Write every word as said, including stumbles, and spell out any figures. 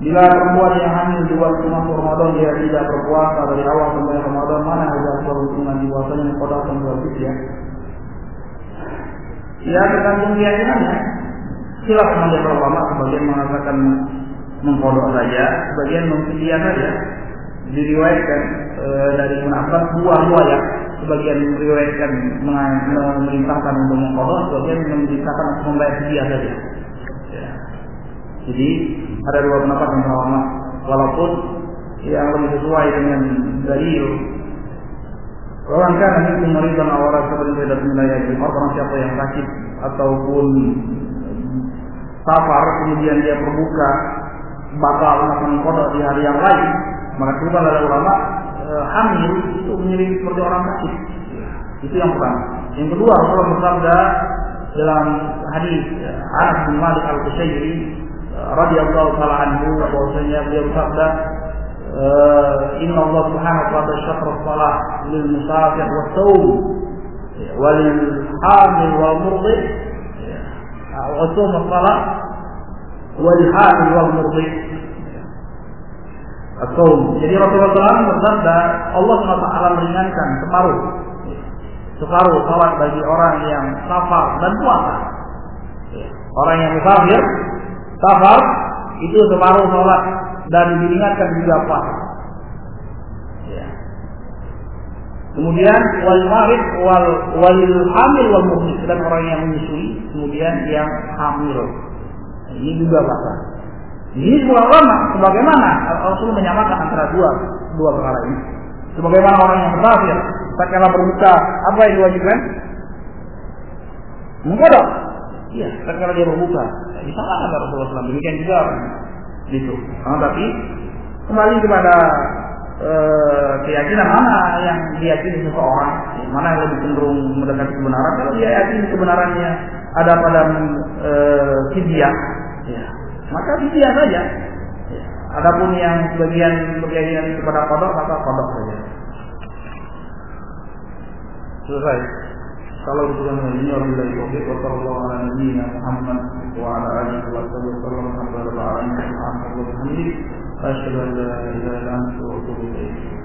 Bila perempuan yang hamil di waktu masuk Ramadan dia tidak berpuasa dari awal sampai Ramadan, mana ada keuntungan di puasanya mengkodok dan berfis ya? Ya tergantung keyakinannya. Khilaf mengenai ulama, sebagian mengatakan mengkodok saja, sebagian memfidyah saja. Diriwayatkan e, dari Ibnu Abbas dua-dua ya. Sebagian meriwayatkan memerintahkan untuk mengkodok, sebagian memerintahkan untuk membayar fidyah saja. Ya. Jadi ada dua pendapat yang ulama, walaupun yang lebih sesuai dengan dalil. Orang kan itu maridan awara sebenarnya tidak wilayah di orang siapa yang sakit ataupun safar kemudian dia berbuka batal melakukan qada di hari yang lain, maka juga ada ulama e, hamil itu menjadi seperti orang sakit. Itu yang pertama. Yang kedua, Rasulullah bersabda dalam hadis Anas bin Malik Al-Qushairi radhiyallahu taala anhu bahwasanya beliau bersabda, inna Allah subhanahu wa ta'ala syakra salat lil musafir wa sawm wa lil hamil wal murdi wa sawm salat wa lil hamil wal murdi as-sawm. Jadi Rasulullah shallallahu alaihi wasallam bersabda Allah subhanahu wa ta'ala meringankan separuh separuh salat bagi orang yang safar dan puasa. Orang yang musafir safar itu separuh salat dan diringankan juga puasa. Ya. Kemudian wal marid wal walil hamil wal murdi, dan orang yang menyusui kemudian yang hamil. Ini juga puasa. Ini semua ulama sebagaimana Rasul menyamakan antara dua dua perkara ini. Sebagaimana orang yang musafir tatkala berbuka apa yang diwajibkan? Mengkodok. Iya, tatkala dia berbuka. Disamakan Rasulullah shallallahu alaihi wasallam. Demikian juga gitu. Nah, tapi kembali kepada e, keyakinan mana yang diyakini seseorang, mana yang lebih cenderung mendekati kebenaran. Kalau dia yakini kebenarannya ada pada e, fidyah, ya, maka fidyah saja. Ya. Adapun yang sebagian berkeyakinan kepada qada, maka qada saja. Selesai. Kalau bukan ini orang dari Tauhid, wasallallahu ala nabiyyina Muhammad wa ala alihi wa sallam alhamdulillahi rabbil alamin. Asyhadu an la ilaha illa anta wa atubu ilaik.